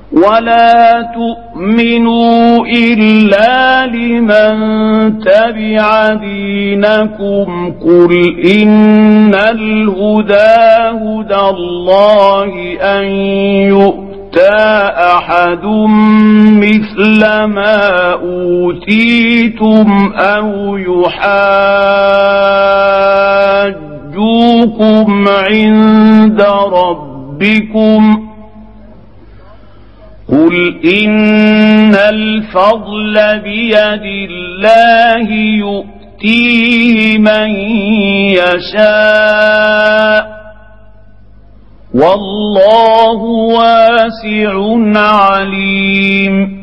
ولا تؤمنوا إلا لمن تبع دينكم قل إن الهدى هدى الله أن يؤتى أحد مثل ما أوتيتم أو يحاجوكم عند ربكم قل إن الفضل بيد الله يؤتيه من يشاء والله واسع عليم